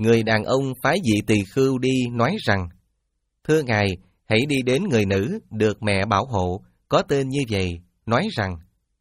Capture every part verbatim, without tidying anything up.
Người đàn ông phái Dị Tỳ Khưu đi nói rằng: Thưa Ngài, hãy đi đến người nữ được mẹ bảo hộ, có tên như vậy, nói rằng: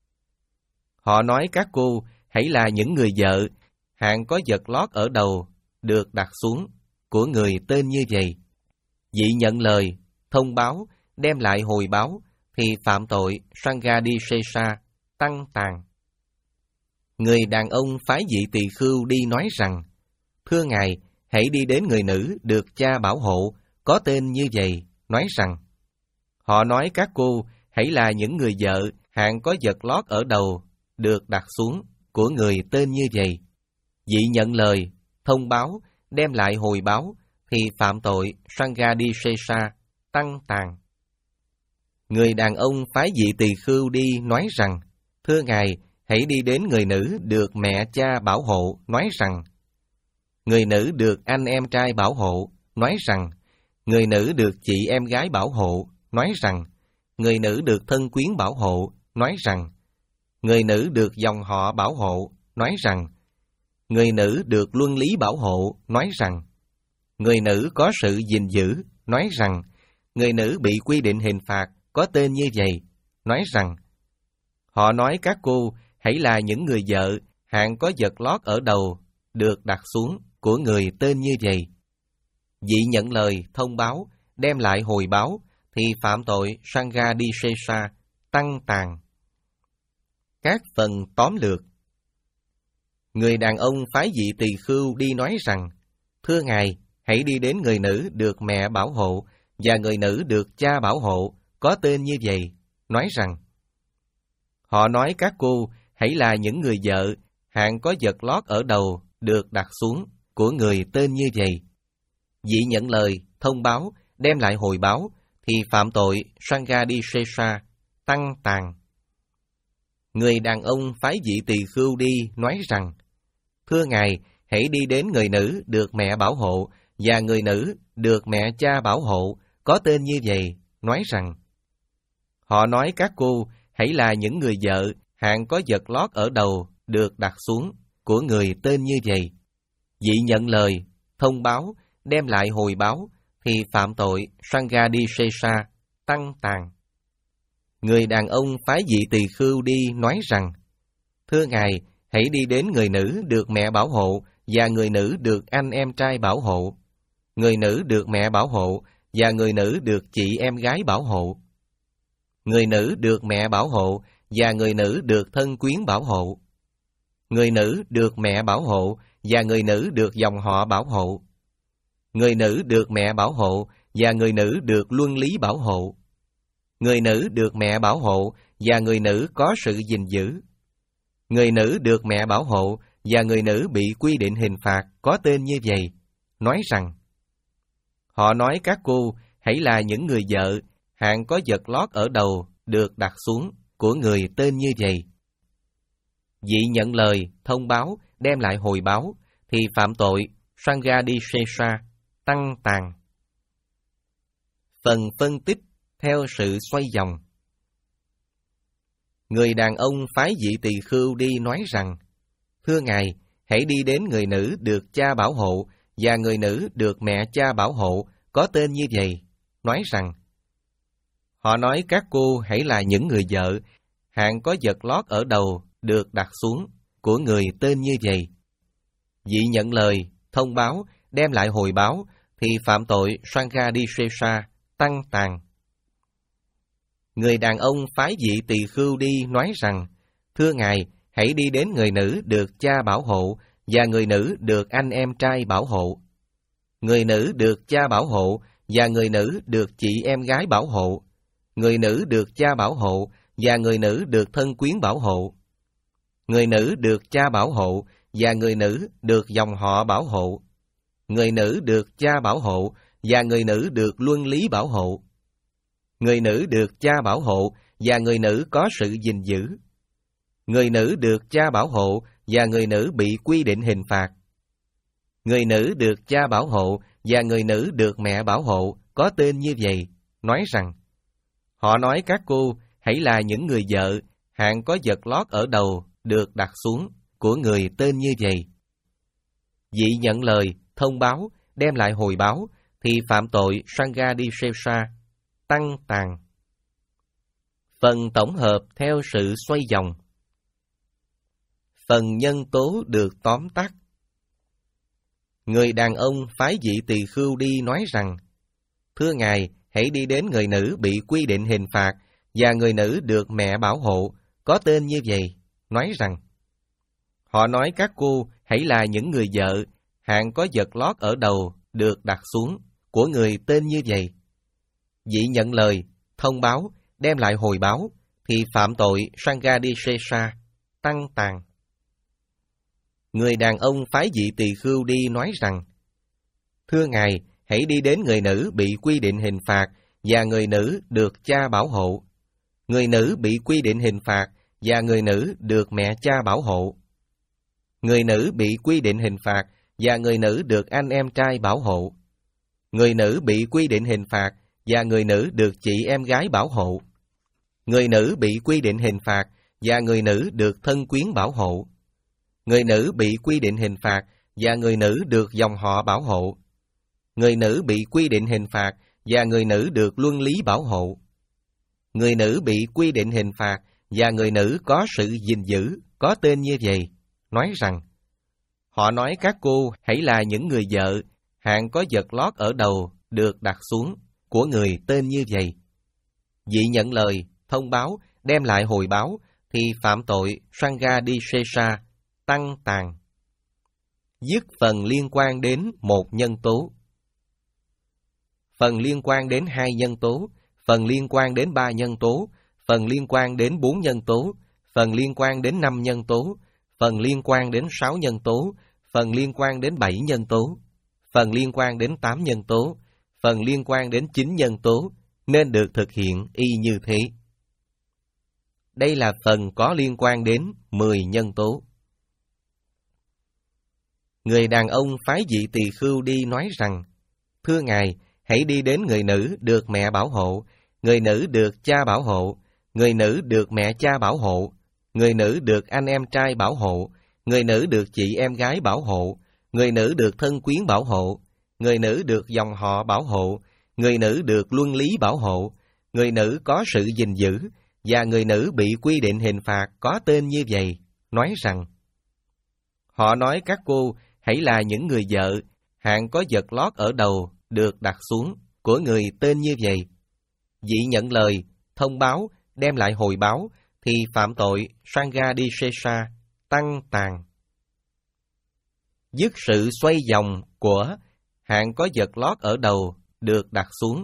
Họ nói các cô hãy là những người vợ, hạng có vật lót ở đầu, được đặt xuống, của người tên như vậy. Dị nhận lời, thông báo, đem lại hồi báo, thì phạm tội Sanghadisesa, tăng tàn. Người đàn ông phái Dị Tỳ Khưu đi nói rằng: Thưa Ngài, hãy đi đến người nữ được cha bảo hộ, có tên như vậy, nói rằng: Họ nói các cô hãy là những người vợ, hạng có vật lót ở đầu, được đặt xuống, của người tên như vậy. Dị nhận lời, thông báo, đem lại hồi báo, thì phạm tội Sanghadisesa, tăng tàn. Người đàn ông phái Dị Tỳ Khưu đi nói rằng: Thưa Ngài, hãy đi đến người nữ được mẹ cha bảo hộ, nói rằng: Người nữ được anh em trai bảo hộ, nói rằng: Người nữ được chị em gái bảo hộ, nói rằng: Người nữ được thân quyến bảo hộ, nói rằng: Người nữ được dòng họ bảo hộ, nói rằng: Người nữ được luân lý bảo hộ, nói rằng: Người nữ có sự gìn giữ, nói rằng: Người nữ bị quy định hình phạt, có tên như vậy, nói rằng: Họ nói các cô hãy là những người vợ, hạng có vật lót ở đầu, được đặt xuống, của người tên như vậy. Dị nhận lời, thông báo, đem lại hồi báo, thì phạm tội Sanghadisesa, tăng tàn. Các phần tóm lược. Người đàn ông phái Dị Tỳ Khưu đi nói rằng: Thưa Ngài, hãy đi đến người nữ được mẹ bảo hộ, và người nữ được cha bảo hộ, có tên như vậy, nói rằng: Họ nói các cô hãy là những người vợ, hạng có vật lót ở đầu, được đặt xuống, của người tên như vậy. Dị nhận lời, thông báo, đem lại hồi báo, thì phạm tội Sanghadisesa, tăng tàn. Người đàn ông phái Dị Tỳ Khưu đi nói rằng: Thưa Ngài, hãy đi đến người nữ được mẹ bảo hộ, và người nữ được mẹ cha bảo hộ, có tên như vậy, nói rằng: Họ nói các cô hãy là những người vợ, hạng có vật lót ở đầu, được đặt xuống, của người tên như vậy. Dị nhận lời, thông báo, đem lại hồi báo, thì phạm tội Sanghadisesa, tăng tàn. Người đàn ông phái Dị Tỳ Khưu đi nói rằng: Thưa Ngài, hãy đi đến người nữ được mẹ bảo hộ, và người nữ được anh em trai bảo hộ. Người nữ được mẹ bảo hộ, và người nữ được chị em gái bảo hộ. Người nữ được mẹ bảo hộ, và người nữ được thân quyến bảo hộ. Người nữ được mẹ bảo hộ, và người nữ được dòng họ bảo hộ. Người nữ được mẹ bảo hộ, và người nữ được luân lý bảo hộ. Người nữ được mẹ bảo hộ, và người nữ có sự gìn giữ. Người nữ được mẹ bảo hộ, và người nữ bị quy định hình phạt, có tên như vậy, nói rằng: Họ nói các cô hãy là những người vợ, hạng có vật lót ở đầu, được đặt xuống, của người tên như vậy. Dị nhận lời, thông báo, đem lại hồi báo, thì phạm tội Sanghadisesa, tăng tàn. Phần phân tích theo sự xoay vòng. Người đàn ông phái Dị Tỳ Khưu đi nói rằng: Thưa Ngài, hãy đi đến người nữ được cha bảo hộ, và người nữ được mẹ cha bảo hộ, có tên như vậy, nói rằng: Họ nói các cô hãy là những người vợ, hạng có vật lót ở đầu, được đặt xuống, của người tên như vậy. Dị nhận lời, thông báo, đem lại hồi báo, thì phạm tội Sanghadisesa, tăng tàn. Người đàn ông phái Dị Tỳ Khưu đi nói rằng: Thưa Ngài, hãy đi đến người nữ được cha bảo hộ, và người nữ được anh em trai bảo hộ. Người nữ được cha bảo hộ, và người nữ được chị em gái bảo hộ. Người nữ được cha bảo hộ, và người nữ được thân quyến bảo hộ. Người nữ được cha bảo hộ, và người nữ được dòng họ bảo hộ. Người nữ được cha bảo hộ, và người nữ được luân lý bảo hộ. Người nữ được cha bảo hộ, và người nữ có sự gìn giữ. Người nữ được cha bảo hộ, và người nữ bị quy định hình phạt. Người nữ được cha bảo hộ, và người nữ được mẹ bảo hộ, có tên như vậy, nói rằng: Họ nói các cô hãy là những người vợ, hạng có vật lót ở đầu, được đặt xuống, của người tên như vậy. Dị nhận lời, thông báo, đem lại hồi báo, thì phạm tội Sanghadisesa, tăng tàn. Phần tổng hợp theo sự xoay vòng. Phần nhân tố được tóm tắt. Người đàn ông phái vị tỳ khưu đi nói rằng, thưa Ngài, hãy đi đến người nữ bị quy định hình phạt và người nữ được mẹ bảo hộ, có tên như vậy, nói rằng, họ nói các cô hãy là những người vợ, hạng có vật lót ở đầu được đặt xuống, của người tên như vậy. Vị nhận lời, thông báo, đem lại hồi báo, thì phạm tội Sanghadisesa, tăng tàn. Người đàn ông phái vị tỳ khưu đi nói rằng, thưa Ngài, hãy đi đến người nữ bị quy định hình phạt và người nữ được cha bảo hộ. Người nữ bị quy định hình phạt và người nữ được mẹ cha bảo hộ. Người nữ bị quy định hình phạt và người nữ được anh em trai bảo hộ. Người nữ bị quy định hình phạt và người nữ được chị em gái bảo hộ. Người nữ bị quy định hình phạt và người nữ được thân quyến bảo hộ. Người nữ bị quy định hình phạt và người nữ được dòng họ bảo hộ. Người nữ bị quy định hình phạt và người nữ được luân lý bảo hộ. Người nữ bị quy định hình phạt và người nữ có sự gìn giữ, có tên như vậy, nói rằng, họ nói các cô hãy là những người vợ, hạng có vật lót ở đầu được đặt xuống, của người tên như vậy. Vị nhận lời, thông báo, đem lại hồi báo, thì phạm tội Sanghadisesa, tăng tàn. Dứt phần liên quan đến một nhân tố. Phần liên quan đến hai nhân tố, phần liên quan đến ba nhân tố, phần liên quan đến bốn nhân tố, phần liên quan đến năm nhân tố, phần liên quan đến sáu nhân tố, phần liên quan đến bảy nhân tố, phần liên quan đến tám nhân tố, phần liên quan đến chín nhân tố, nên được thực hiện y như thế. Đây là phần có liên quan đến mười nhân tố. Người đàn ông phái vị tỳ khưu đi nói rằng, thưa Ngài, hãy đi đến người nữ được mẹ bảo hộ, người nữ được cha bảo hộ, người nữ được mẹ cha bảo hộ, người nữ được anh em trai bảo hộ, người nữ được chị em gái bảo hộ, người nữ được thân quyến bảo hộ, người nữ được dòng họ bảo hộ, người nữ được luân lý bảo hộ, người nữ có sự gìn giữ, và người nữ bị quy định hình phạt có tên như vậy, nói rằng, họ nói các cô hãy là những người vợ, hạng có vật lót ở đầu được đặt xuống, của người tên như vậy. Vị nhận lời, thông báo, đem lại hồi báo, thì phạm tội Sanghadisesa, tăng tàn. Dứt sự xoay vòng của hạng có vật lót ở đầu được đặt xuống.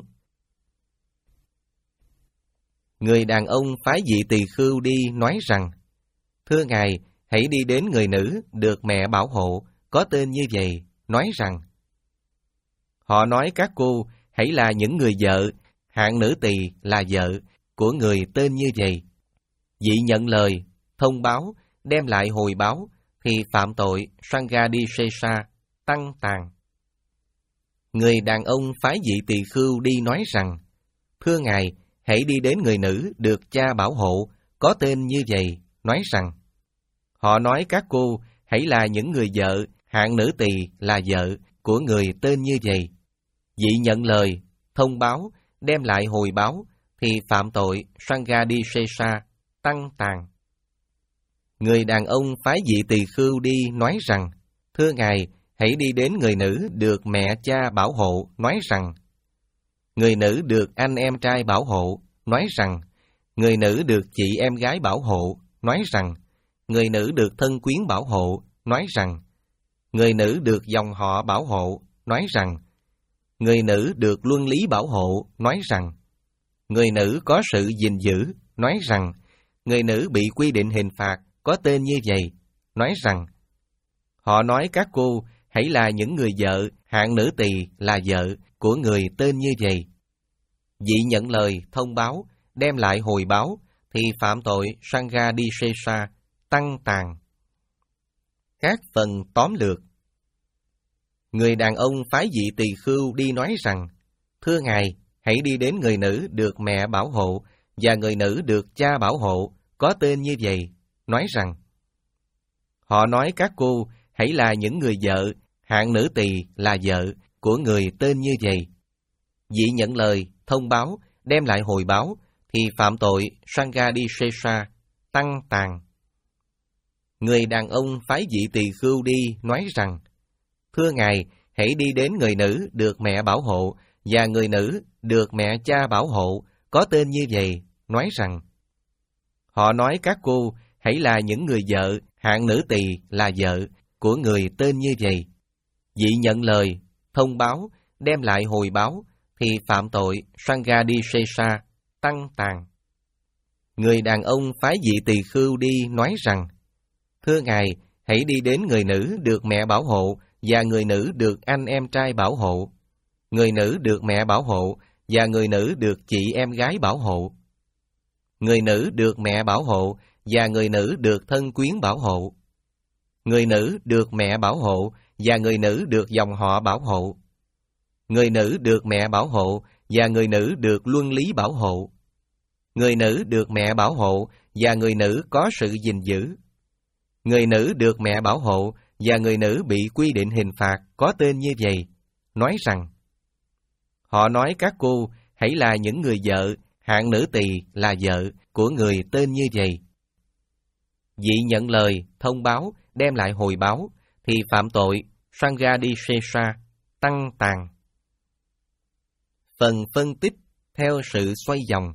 Người đàn ông phái vị tỳ khưu đi nói rằng, thưa Ngài, hãy đi đến người nữ được mẹ bảo hộ, có tên như vậy, nói rằng, họ nói các cô hãy là những người vợ, hạng nữ tỳ là vợ, của người tên như vậy. Vị nhận lời, thông báo, đem lại hồi báo, thì phạm tội Sanghadisesa, tăng tàn. Người đàn ông phái vị tỳ khưu đi nói rằng, thưa Ngài, hãy đi đến người nữ được cha bảo hộ, có tên như vậy, nói rằng, họ nói các cô hãy là những người vợ, hạng nữ tỳ là vợ, của người tên như vậy. Vị nhận lời, thông báo, đem lại hồi báo, thì phạm tội Sanghadisesa, tăng tàn. Người đàn ông phái vị tỳ khưu đi nói rằng, thưa Ngài, hãy đi đến người nữ được mẹ cha bảo hộ, nói rằng, người nữ được anh em trai bảo hộ, nói rằng, người nữ được chị em gái bảo hộ, nói rằng, người nữ được thân quyến bảo hộ, nói rằng, người nữ được dòng họ bảo hộ, nói rằng, người nữ được luân lý bảo hộ, nói rằng, người nữ có sự gìn giữ, nói rằng, người nữ bị quy định hình phạt, có tên như vậy, nói rằng, họ nói các cô hãy là những người vợ, hạng nữ tỳ là vợ, của người tên như vậy. Vị nhận lời, thông báo, đem lại hồi báo, thì phạm tội Sanghadisesa, tăng tàn. Các phần tóm lược. Người đàn ông phái vị tỳ khưu đi nói rằng, thưa Ngài, hãy đi đến người nữ được mẹ bảo hộ, và người nữ được cha bảo hộ, có tên như vậy, nói rằng, họ nói các cô hãy là những người vợ, hạng nữ tỳ là vợ của người tên như vậy. Vị nhận lời, thông báo, đem lại hồi báo, thì phạm tội Sanghadisesa, tăng tàn. Người đàn ông phái vị tỳ khưu đi nói rằng, thưa ngài, hãy đi đến người nữ được mẹ bảo hộ và người nữ được mẹ cha bảo hộ, có tên như vậy, nói rằng, họ nói các cô hãy là những người vợ, hạng nữ tỳ là vợ của người tên như vậy. Vị nhận lời, thông báo, đem lại hồi báo, thì phạm tội Sanghadisesa, tăng tàn. Người đàn ông phái vị tỳ khưu đi nói rằng, thưa ngài, hãy đi đến người nữ được mẹ bảo hộ và người nữ được anh em trai bảo hộ, người nữ được mẹ bảo hộ và người nữ được chị em gái bảo hộ, người nữ được mẹ bảo hộ và người nữ được thân quyến bảo hộ, người nữ được mẹ bảo hộ và người nữ được dòng họ bảo hộ, người nữ được mẹ bảo hộ và người nữ được luân lý bảo hộ, người nữ được mẹ bảo hộ và người nữ có sự gìn giữ, người nữ được mẹ bảo hộ và người nữ bị quy định hình phạt có tên như vậy, nói rằng, họ nói các cô hãy là những người vợ, hạng nữ tỳ là vợ của người tên như vậy. Vị nhận lời, thông báo, đem lại hồi báo, thì phạm tội Sanghadisesa, tăng tàn. Phần phân tích theo sự xoay vòng.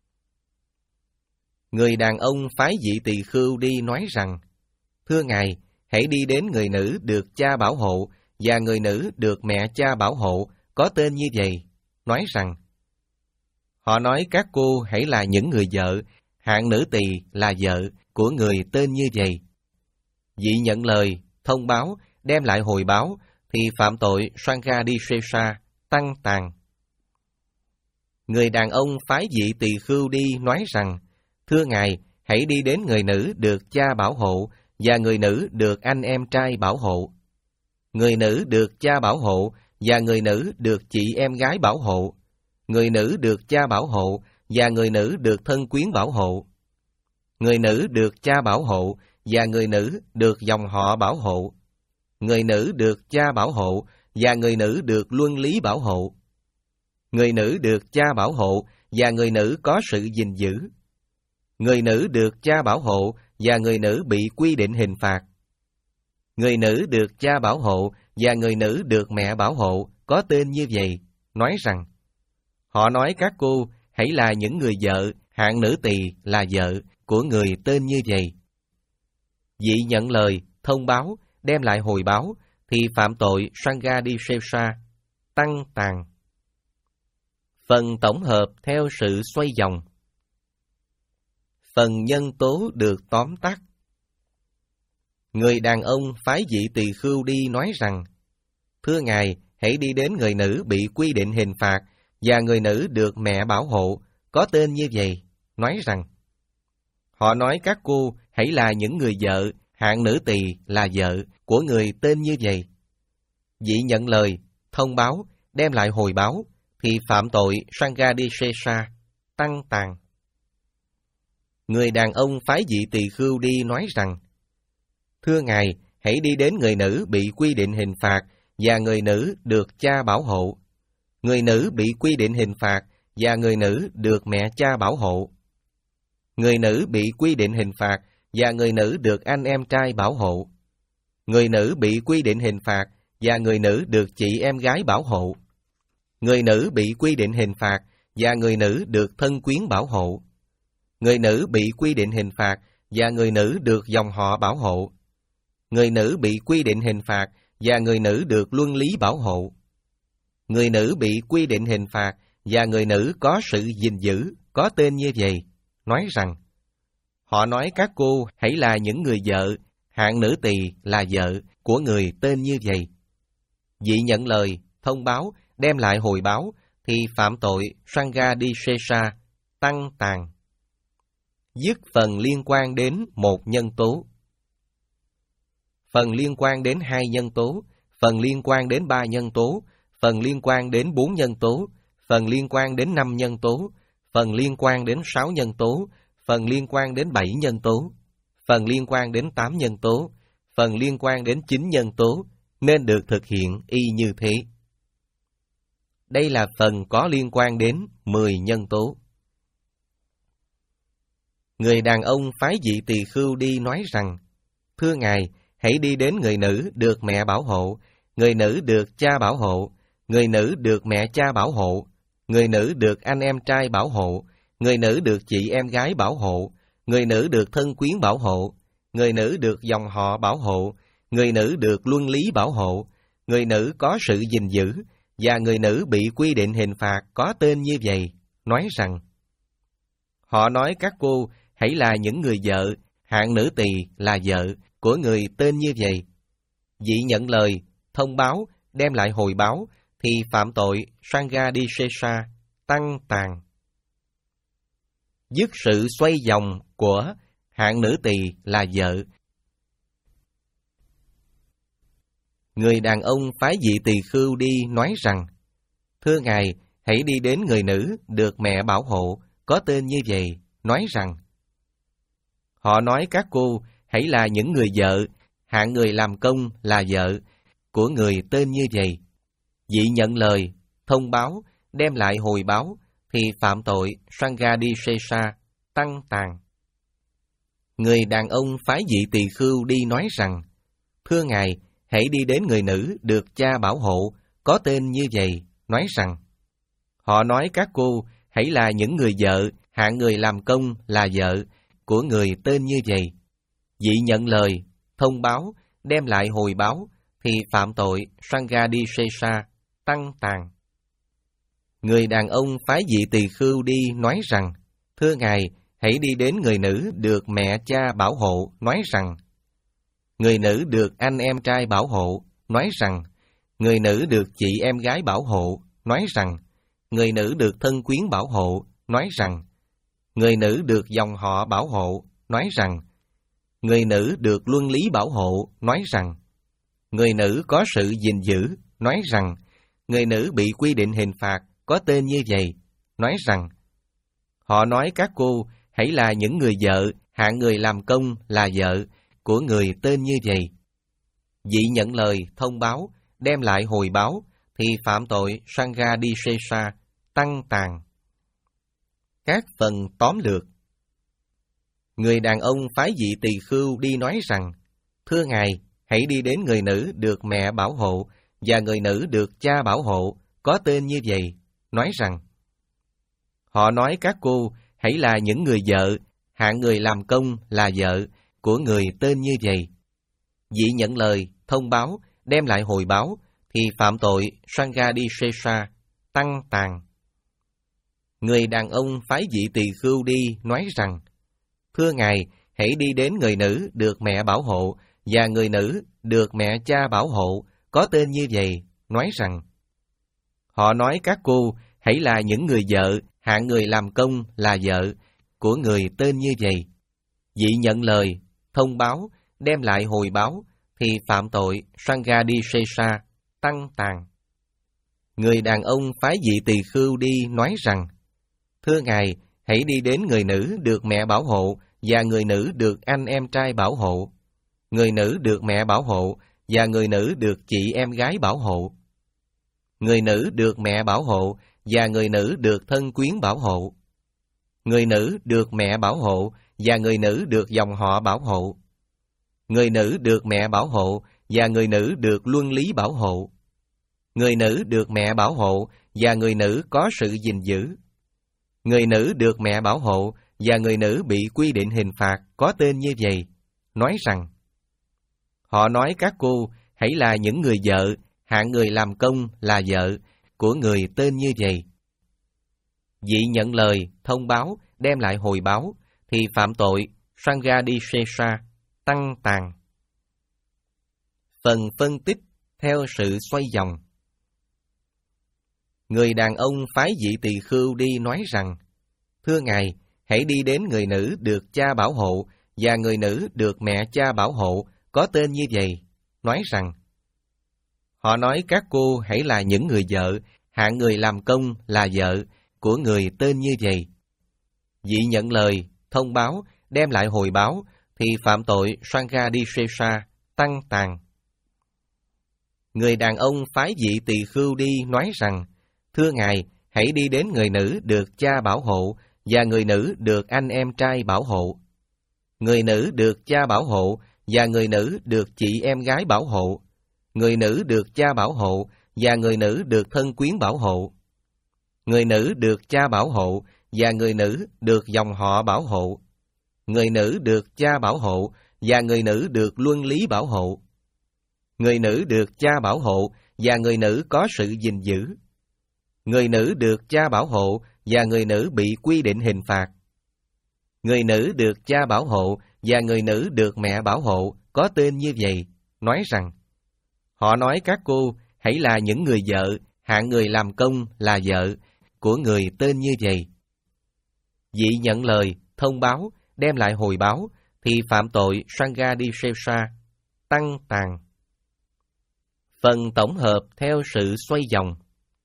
Người đàn ông phái vị tỳ khưu đi nói rằng, thưa ngài, hãy đi đến người nữ được cha bảo hộ và người nữ được mẹ cha bảo hộ, có tên như vậy, nói rằng, họ nói các cô hãy là những người vợ, hạng nữ tỳ là vợ của người tên như vậy. Vị nhận lời, thông báo, đem lại hồi báo, thì phạm tội Sanghadisesa, tăng tàn. Người đàn ông phái vị tỳ khưu đi nói rằng, thưa ngài, hãy đi đến người nữ được cha bảo hộ và người nữ được anh em trai bảo hộ, người nữ được cha bảo hộ và người nữ được chị em gái bảo hộ, người nữ được cha bảo hộ và người nữ được thân quyến bảo hộ, người nữ được cha bảo hộ và người nữ được dòng họ bảo hộ, người nữ được cha bảo hộ và người nữ được luân lý bảo hộ, người nữ được cha bảo hộ và người nữ có sự gìn giữ, người nữ được cha bảo hộ và người nữ bị quy định hình phạt, người nữ được cha bảo hộ và người nữ được mẹ bảo hộ, có tên như vậy, nói rằng, họ nói các cô hãy là những người vợ, hạng nữ tỳ là vợ của người tên như vậy. Vị nhận lời, thông báo, đem lại hồi báo, thì phạm tội Sanghadisesa, tăng tàn. Phần tổng hợp theo sự xoay vòng. Phần nhân tố được tóm tắt. Người đàn ông phái vị tỳ khưu đi nói rằng, thưa ngài, hãy đi đến người nữ bị quy định hình phạt và người nữ được mẹ bảo hộ, có tên như vậy, nói rằng, họ nói các cô hãy là những người vợ, hạng nữ tỳ là vợ của người tên như vậy. Vị nhận lời, thông báo, đem lại hồi báo, thì phạm tội Sanghadisesa, tăng tàn. Người đàn ông phái vị tỳ khưu đi nói rằng, thưa ngài, hãy đi đến người nữ bị quy định hình phạt và người nữ được cha bảo hộ, người nữ bị quy định hình phạt và người nữ được mẹ cha bảo hộ, người nữ bị quy định hình phạt và người nữ được anh em trai bảo hộ, người nữ bị quy định hình phạt và người nữ được chị em gái bảo hộ, người nữ bị quy định hình phạt và người nữ được thân quyến bảo hộ, người nữ bị quy định hình phạt và người nữ được dòng họ bảo hộ, người nữ bị quy định hình phạt và người nữ được luân lý bảo hộ, người nữ bị quy định hình phạt và người nữ có sự gìn giữ, có tên như vậy, nói rằng, họ nói các cô hãy là những người vợ, hạng nữ tỳ là vợ của người tên như vậy. Vị nhận lời, thông báo, đem lại hồi báo, thì phạm tội Sanghadisesa, tăng tàn. Dứt phần liên quan đến một nhân tố. Phần liên quan đến hai nhân tố, phần liên quan đến ba nhân tố, phần liên quan đến bốn nhân tố, phần liên quan đến năm nhân tố, phần liên quan đến sáu nhân tố, phần liên quan đến bảy nhân tố, phần liên quan đến tám nhân tố, phần liên quan đến chín nhân tố, nên được thực hiện y như thế. Đây là phần có liên quan đến mười nhân tố. Người đàn ông phái vị tỳ khưu đi nói rằng, thưa Ngài, hãy đi đến người nữ được mẹ bảo hộ, người nữ được cha bảo hộ, người nữ được mẹ cha bảo hộ, người nữ được anh em trai bảo hộ, người nữ được chị em gái bảo hộ, người nữ được thân quyến bảo hộ, người nữ được dòng họ bảo hộ, người nữ được luân lý bảo hộ, người nữ có sự gìn giữ, và người nữ bị quy định hình phạt có tên như vậy, nói rằng, họ nói các cô hãy là những người vợ, hạng nữ tỳ là vợ của người tên như vậy. Vị nhận lời, thông báo, đem lại hồi báo, thì phạm tội Sanghadisesa, tăng tàn. Dứt sự xoay vòng của hạng nữ tỳ là vợ. Người đàn ông phái vị tỳ khưu đi nói rằng, thưa Ngài, hãy đi đến người nữ được mẹ bảo hộ, có tên như vậy, nói rằng, họ nói các cô hãy là những người vợ, hạng người làm công là vợ của người tên như vậy. Vị nhận lời, thông báo, đem lại hồi báo, thì phạm tội Sanghadisesa, tăng tàn. Người đàn ông phái vị tỳ khưu đi nói rằng, thưa Ngài, hãy đi đến người nữ được cha bảo hộ, có tên như vậy, nói rằng, họ nói các cô hãy là những người vợ, hạng người làm công là vợ của người tên như vậy. Vị nhận lời, thông báo, đem lại hồi báo, thì phạm tội Sanghadisesa, tăng tàn. Người đàn ông phái vị tỳ khưu đi nói rằng, thưa Ngài, hãy đi đến người nữ được mẹ cha bảo hộ, nói rằng, người nữ được anh em trai bảo hộ, nói rằng, người nữ được chị em gái bảo hộ, nói rằng, người nữ được thân quyến bảo hộ, nói rằng, người nữ được dòng họ bảo hộ, nói rằng, người nữ được luân lý bảo hộ, nói rằng, người nữ có sự gìn giữ, nói rằng, người nữ bị quy định hình phạt có tên như vậy, nói rằng, họ nói các cô hãy là những người vợ, hạng người làm công là vợ của người tên như vậy. Vị nhận lời, thông báo, đem lại hồi báo, thì phạm tội Sanghadisesa, tăng tàn. Các phần tóm lược. Người đàn ông phái vị tỳ khưu đi nói rằng, thưa Ngài, hãy đi đến người nữ được mẹ bảo hộ, và người nữ được cha bảo hộ, có tên như vậy, nói rằng, họ nói các cô hãy là những người vợ, hạng người làm công là vợ của người tên như vậy. Vị nhận lời, thông báo, đem lại hồi báo, thì phạm tội Sanghadisesa, tăng tàn. Người đàn ông phái vị tỳ khưu đi nói rằng, thưa Ngài, hãy đi đến người nữ được mẹ bảo hộ, và người nữ được mẹ cha bảo hộ, có tên như vậy, nói rằng, họ nói các cô hãy là những người vợ, hạng người làm công là vợ của người tên như vậy. Vị nhận lời, thông báo, đem lại hồi báo, thì phạm tội Sanghadisesa, tăng tàn. Người đàn ông phái vị tỳ khưu đi nói rằng, thưa Ngài, hãy đi đến người nữ được mẹ bảo hộ, và người nữ được anh em trai bảo hộ, người nữ được mẹ bảo hộ, và người nữ được chị em gái bảo hộ, người nữ được mẹ bảo hộ, và người nữ được thân quyến bảo hộ, người nữ được mẹ bảo hộ, và người nữ được dòng họ bảo hộ, người nữ được mẹ bảo hộ, và người nữ được luân lý bảo hộ, người nữ được mẹ bảo hộ, và người nữ có sự gìn giữ, người nữ được mẹ bảo hộ, và người nữ bị quy định hình phạt có tên như vậy, nói rằng, họ nói các cô hãy là những người vợ, hạng người làm công là vợ của người tên như vậy. Vị nhận lời, thông báo, đem lại hồi báo, thì phạm tội Sanghadisesa, tăng tàn. Phần phân tích theo sự xoay vòng. Người đàn ông phái vị tỳ khưu đi nói rằng, thưa Ngài, hãy đi đến người nữ được cha bảo hộ, và người nữ được mẹ cha bảo hộ, có tên như vậy, nói rằng, họ nói các cô hãy là những người vợ, hạng người làm công là vợ của người tên như vậy. Vị nhận lời, thông báo, đem lại hồi báo, thì phạm tội Sanghadisesa, tăng tàn. Người đàn ông phái vị tỳ khưu đi nói rằng, thưa ngài, hãy đi đến người nữ được cha bảo hộ và người nữ được anh em trai bảo hộ. Người nữ được cha bảo hộ và người nữ được chị em gái bảo hộ. Người nữ được cha bảo hộ và người nữ được thân quyến bảo hộ. Người nữ được cha bảo hộ và người nữ được dòng họ bảo hộ. Người nữ được cha bảo hộ và người nữ được luân lý bảo hộ. Người nữ được cha bảo hộ và người nữ có sự gìn giữ. Người nữ được cha bảo hộ và người nữ bị quy định hình phạt. Người nữ được cha bảo hộ và người nữ được mẹ bảo hộ có tên như vậy, nói rằng, họ nói các cô hãy là những người vợ, hạng người làm công là vợ của người tên như vậy. Vị nhận lời, thông báo, đem lại hồi báo, thì phạm tội Sanghadisesa, tăng tàn. Phần tổng hợp theo sự xoay vòng.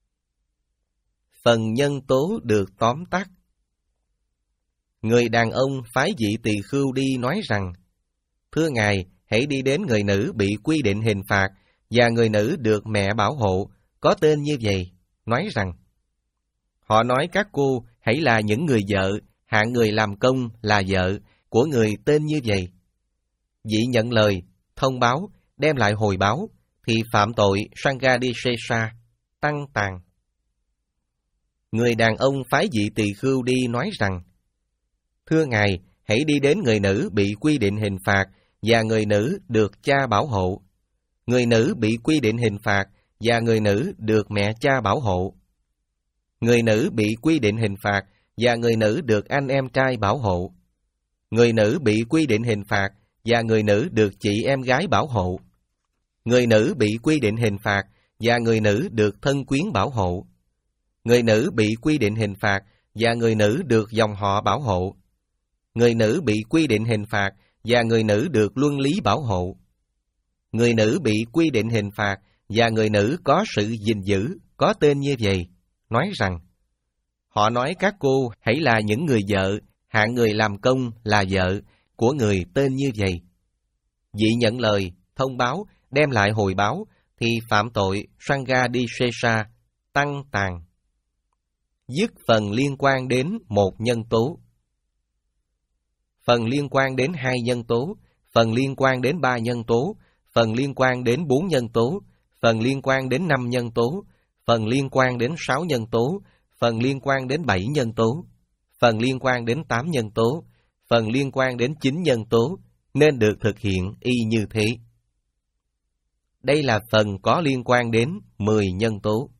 Phần nhân tố được tóm tắt. Người đàn ông phái vị tỳ khưu đi nói rằng, thưa ngài, hãy đi đến người nữ bị quy định hình phạt và người nữ được mẹ bảo hộ, có tên như vậy, nói rằng, họ nói các cô hãy là những người vợ, hạng người làm công là vợ của người tên như vậy. Vị nhận lời, thông báo, đem lại hồi báo, thì phạm tội Sanghadisesa, tăng tàn. Người đàn ông phái vị tỳ khưu đi nói rằng, thưa ngài, hãy đi đến người nữ bị quy định hình phạt và người nữ được cha bảo hộ. Người nữ bị quy định hình phạt và người nữ được mẹ cha bảo hộ. Người nữ bị quy định hình phạt và người nữ được anh em trai bảo hộ. Người nữ bị quy định hình phạt và người nữ được chị em gái bảo hộ. Người nữ bị quy định hình phạt và người nữ được thân quyến bảo hộ. Người nữ bị quy định hình phạt và người nữ được dòng họ bảo hộ. Người nữ bị quy định hình phạt và người nữ được luân lý bảo hộ. Người nữ bị quy định hình phạt và người nữ có sự gìn giữ, có tên như vậy, nói rằng, họ nói các cô hãy là những người vợ, hạng người làm công là vợ của người tên như vậy. Vị nhận lời, thông báo, đem lại hồi báo, thì phạm tội Sanghadisesa, tăng tàn. Dứt phần liên quan đến một nhân tố. Phần liên quan đến hai nhân tố, phần liên quan đến ba nhân tố, phần liên quan đến bốn nhân tố, phần liên quan đến năm nhân tố, phần liên quan đến sáu nhân tố, phần liên quan đến bảy nhân tố, phần liên quan đến tám nhân tố, phần liên quan đến chín nhân tố, nên được thực hiện y như thế. Đây là phần có liên quan đến mười nhân tố.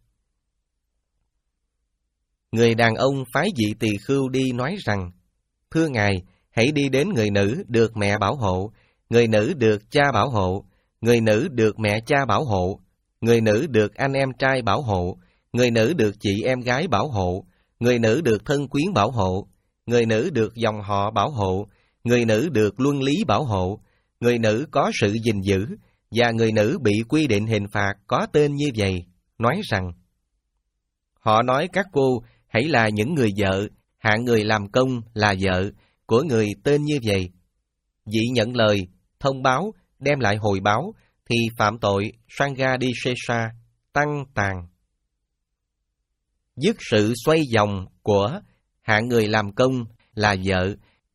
Người đàn ông phái vị tỳ khưu đi nói rằng, thưa ngài, hãy đi đến người nữ được mẹ bảo hộ, người nữ được cha bảo hộ, người nữ được mẹ cha bảo hộ, người nữ được anh em trai bảo hộ, người nữ được chị em gái bảo hộ, người nữ được thân quyến bảo hộ, người nữ được dòng họ bảo hộ, người nữ được luân lý bảo hộ, người nữ có sự gìn giữ, và người nữ bị quy định hình phạt có tên như vậy, nói rằng, họ nói các cô hãy là những người vợ, hạng người làm công là vợ của người tên như vậy. Vị nhận lời, thông báo, đem lại hồi báo, thì phạm tội Sanghadisesa, tăng tàn. Dứt sự xoay vòng của hạng người làm công là vợ.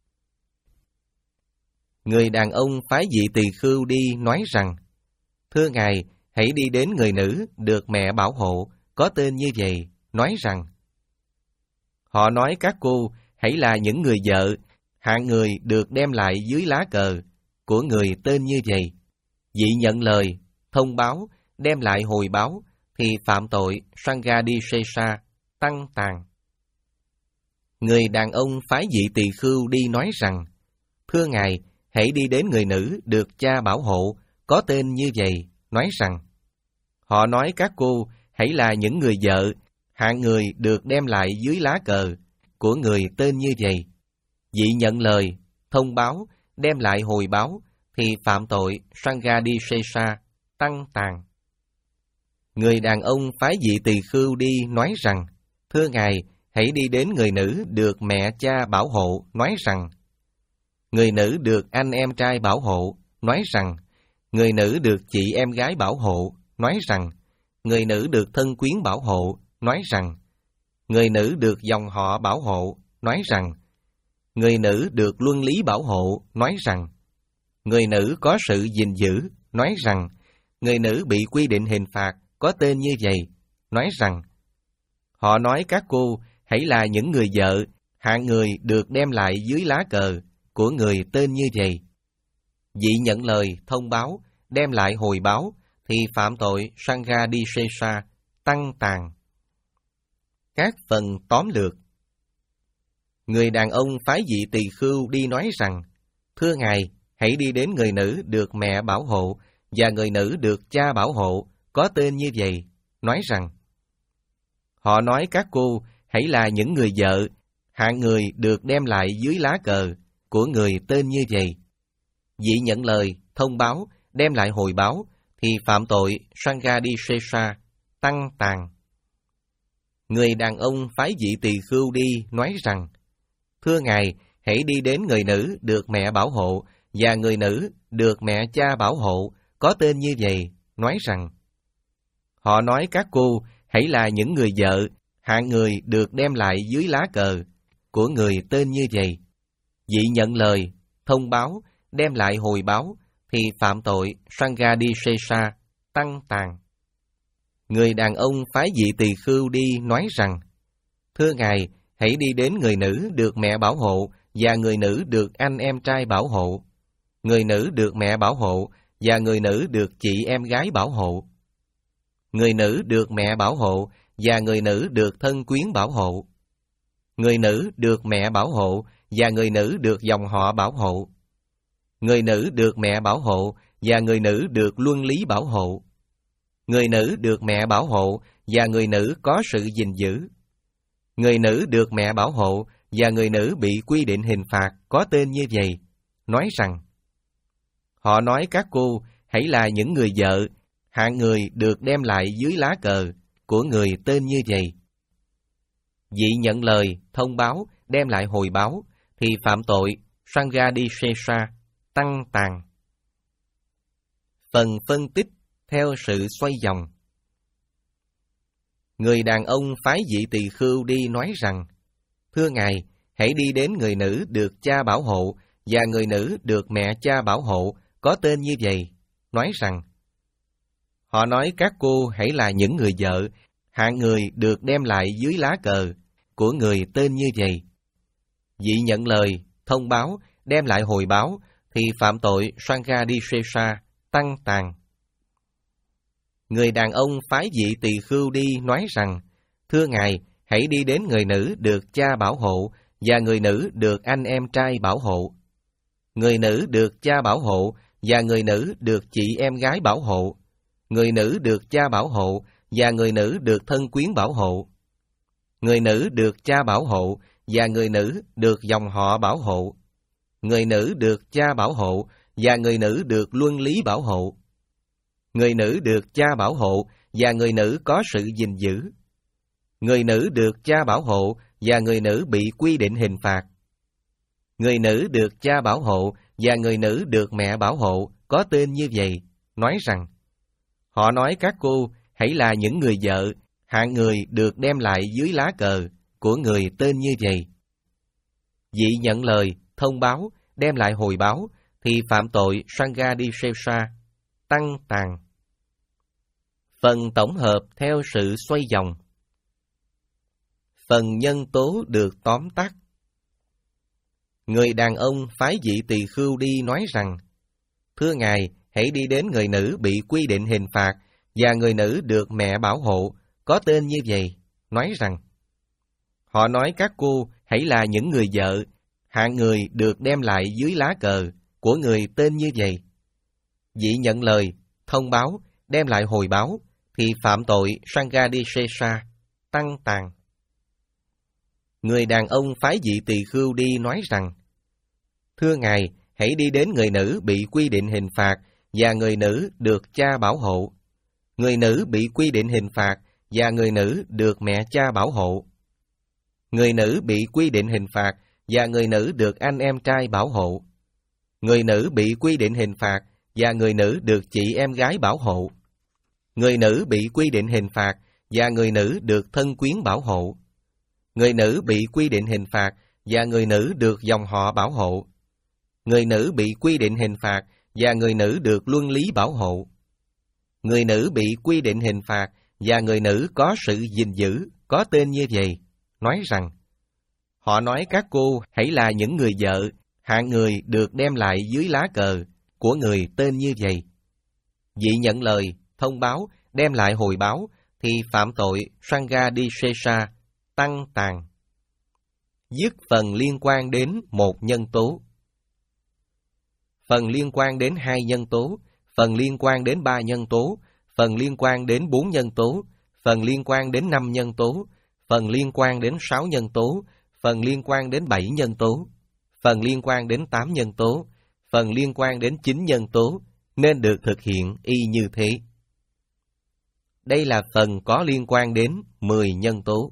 Người đàn ông phái vị tỳ khưu đi nói rằng, thưa ngài, hãy đi đến người nữ được mẹ bảo hộ, có tên như vậy, nói rằng, họ nói các cô hãy là những người vợ, hạng người được đem lại dưới lá cờ của người tên như vậy. Vị nhận lời, thông báo, đem lại hồi báo, thì phạm tội Sanghadisesa, tăng tàn. Người đàn ông phái vị tỳ khưu đi nói rằng, thưa ngài, hãy đi đến người nữ được cha bảo hộ, có tên như vậy, nói rằng, họ nói các cô hãy là những người vợ, hạng người được đem lại dưới lá cờ của người tên như vậy. Vị nhận lời, thông báo, đem lại hồi báo, thì phạm tội Sanghadisesa, tăng tàn. Người đàn ông phái vị tỳ khưu đi nói rằng, thưa ngài, hãy đi đến người nữ được mẹ cha bảo hộ, nói rằng, người nữ được anh em trai bảo hộ, nói rằng, người nữ được chị em gái bảo hộ, nói rằng người nữ được thân quyến bảo hộ, nói rằng người nữ được dòng họ bảo hộ, nói rằng người nữ được luân lý bảo hộ, nói rằng người nữ có sự gìn giữ, nói rằng người nữ bị quy định hình phạt có tên như vậy, nói rằng họ nói các cô hãy là những người vợ, hạng người được đem lại dưới lá cờ của người tên như vậy. Vị nhận lời thông báo, đem lại hồi báo, thì phạm tội Sanghadisesa, tăng tàn. Các phần tóm lược. Người đàn ông phái vị tỳ khưu đi nói rằng, thưa ngài, hãy đi đến người nữ được mẹ bảo hộ và người nữ được cha bảo hộ, có tên như vậy, nói rằng họ nói các cô hãy là những người vợ, hạng người được đem lại dưới lá cờ của người tên như vậy. Vị nhận lời, thông báo, đem lại hồi báo, thì phạm tội Sanghadisesa, tăng tàn. Người đàn ông phái vị tỳ khưu đi nói rằng, thưa ngài, hãy đi đến người nữ được mẹ bảo hộ và người nữ được mẹ cha bảo hộ, có tên như vậy, nói rằng họ nói các cô hãy là những người vợ, hạng người được đem lại dưới lá cờ của người tên như vậy. Vị nhận lời, thông báo, đem lại hồi báo, thì phạm tội Sanghadisesa, tăng tàn. Người đàn ông phái vị tỳ khưu đi nói rằng, thưa ngài, hãy đi đến người nữ được mẹ bảo hộ và người nữ được anh em trai bảo hộ, người nữ được mẹ bảo hộ và người nữ được chị em gái bảo hộ, người nữ được mẹ bảo hộ và người nữ được thân quyến bảo hộ, người nữ được mẹ bảo hộ và người nữ được dòng họ bảo hộ, người nữ được mẹ bảo hộ và người nữ được luân lý bảo hộ, người nữ được mẹ bảo hộ và người nữ có sự gìn giữ, người nữ được mẹ bảo hộ và người nữ bị quy định hình phạt có tên như vậy, nói rằng họ nói các cô hãy là những người vợ, hạng người được đem lại dưới lá cờ của người tên như vậy. Vị nhận lời, thông báo, đem lại hồi báo, thì phạm tội Sanghadisesa, tăng tàn. Phần phân tích theo sự xoay vòng. Người đàn ông phái vị tỳ khưu đi nói rằng, thưa ngài, hãy đi đến người nữ được cha bảo hộ và người nữ được mẹ cha bảo hộ, có tên như vậy, nói rằng họ nói các cô hãy là những người vợ, hạng người được đem lại dưới lá cờ của người tên như vậy. Vị nhận lời, thông báo, đem lại hồi báo, thì phạm tội Sanghadisesa, tăng tàn. Người đàn ông phái vị tỳ khưu đi nói rằng, thưa ngài, hãy đi đến người nữ được cha bảo hộ và người nữ được anh em trai bảo hộ, người nữ được cha bảo hộ và người nữ được chị em gái bảo hộ, người nữ được cha bảo hộ và người nữ được thân quyến bảo hộ, người nữ được cha bảo hộ và người nữ được dòng họ bảo hộ, người nữ được cha bảo hộ và người nữ được luân lý bảo hộ, người nữ được cha bảo hộ và người nữ có sự gìn giữ, người nữ được cha bảo hộ và người nữ bị quy định hình phạt, người nữ được cha bảo hộ và người nữ được mẹ bảo hộ, có tên như vậy, nói rằng họ nói các cô hãy là những người vợ, hạng người được đem lại dưới lá cờ của người tên như vậy. Vị nhận lời, thông báo, đem lại hồi báo, thì phạm tội Sanghadisesa, tăng tàn. Phần tổng hợp theo sự xoay vòng. Phần nhân tố được tóm tắt. Người đàn ông phái vị tỳ khưu đi nói rằng, thưa ngài, hãy đi đến người nữ bị quy định hình phạt và người nữ được mẹ bảo hộ, có tên như vậy, nói rằng họ nói các cô hãy là những người vợ, hạng người được đem lại dưới lá cờ của người tên như vậy. Vị nhận lời, thông báo, đem lại hồi báo, thì phạm tội Sanghadisesa, tăng tàn. Người đàn ông phái vị tỳ khưu đi nói rằng, thưa ngài, hãy đi đến người nữ bị quy định hình phạt và người nữ được cha bảo hộ, người nữ bị quy định hình phạt và người nữ được mẹ cha bảo hộ, người nữ bị quy định hình phạt và người nữ được anh em trai bảo hộ, người nữ bị quy định hình phạt và người nữ được chị em gái bảo hộ, Người nữ bị quy định hình phạt và người nữ được thân quyến bảo hộ. Người nữ bị quy định hình phạt và người nữ được dòng họ bảo hộ. Người nữ bị quy định hình phạt và người nữ được luân lý bảo hộ. Người nữ bị quy định hình phạt và người nữ có sự gìn giữ, có tên như vậy, nói rằng: họ nói các cô hãy là những người vợ, hạng người được đem lại dưới lá cờ của người tên như vậy. Vị nhận lời, thông báo, đem lại hồi báo, thì phạm tội Sanghadisesa, tăng tàn. Dứt phần liên quan đến một nhân tố. Phần liên quan đến hai nhân tố, phần liên quan đến ba nhân tố, phần liên quan đến bốn nhân tố, phần liên quan đến năm nhân tố, phần liên quan đến sáu nhân tố, phần liên quan đến bảy nhân tố, phần liên quan đến tám nhân tố, phần liên quan đến chín nhân tố, nên được thực hiện y như thế. Đây là phần có liên quan đến mười nhân tố.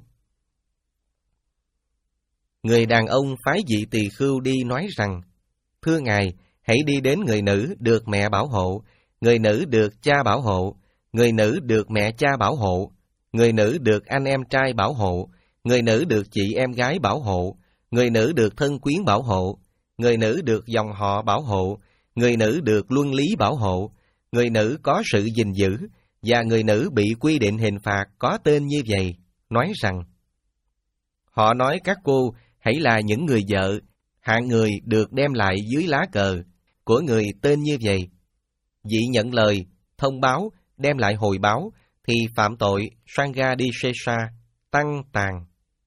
Người đàn ông phái vị tỳ khưu đi nói rằng: thưa ngài, hãy đi đến người nữ được mẹ bảo hộ, người nữ được cha bảo hộ, người nữ được mẹ cha bảo hộ, người nữ được anh em trai bảo hộ, người nữ được chị em gái bảo hộ, người nữ được thân quyến bảo hộ, người nữ được dòng họ bảo hộ, người nữ được luân lý bảo hộ, người nữ có sự gìn giữ, và người nữ bị quy định hình phạt có tên như vậy, nói rằng: họ nói các cô hãy là những người vợ, hạng người được đem lại dưới lá cờ của người tên như vậy. Vị nhận lời, thông báo, đem lại hồi báo, thì phạm tội Sanghadisesa, tăng tàn.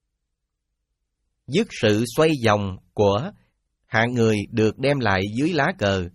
Dứt sự xoay vòng của hạng người được đem lại dưới lá cờ.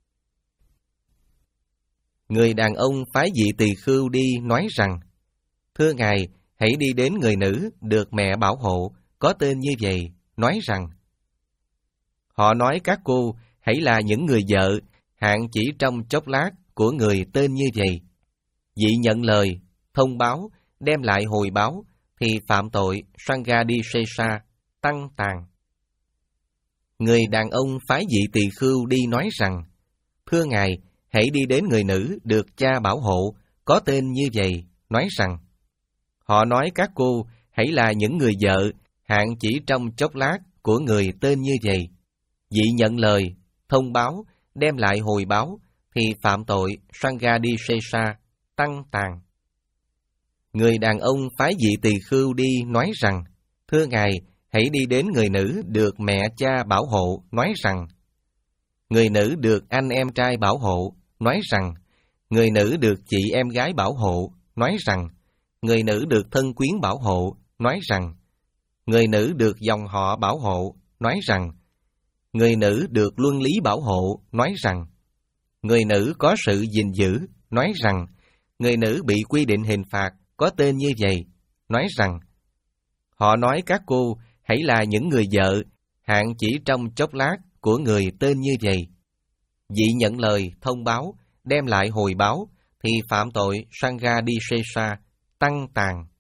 Người đàn ông phái vị tỳ khưu đi nói rằng: thưa ngài, hãy đi đến người nữ được mẹ bảo hộ, có tên như vậy, nói rằng: họ nói các cô hãy là những người vợ, hạng chỉ trong chốc lát của người tên như vậy. Vị nhận lời, thông báo, đem lại hồi báo, thì phạm tội Sanghadisesa, tăng tàn. Người đàn ông phái vị tỳ khưu đi nói rằng: thưa ngài, hãy đi đến người nữ được cha bảo hộ, có tên như vậy, nói rằng: họ nói các cô hãy là những người vợ, hạng chỉ trong chốc lát của người tên như vậy. Vị nhận lời, thông báo, đem lại hồi báo, thì phạm tội Sanghadisesa, tăng tàn. Người đàn ông phái vị tỳ khưu đi nói rằng: thưa ngài, hãy đi đến người nữ được mẹ cha bảo hộ, nói rằng: người nữ được anh em trai bảo hộ, nói rằng: người nữ được chị em gái bảo hộ, nói rằng: người nữ được thân quyến bảo hộ, nói rằng: người nữ được dòng họ bảo hộ, nói rằng: người nữ được luân lý bảo hộ, nói rằng: người nữ có sự gìn giữ, nói rằng: người nữ bị quy định hình phạt có tên như vậy, nói rằng: họ nói các cô hãy là những người vợ, hạng chỉ trong chốc lát của người tên như vậy. Vị nhận lời, thông báo, đem lại hồi báo, thì phạm tội Sanghadisesa, tăng tàn.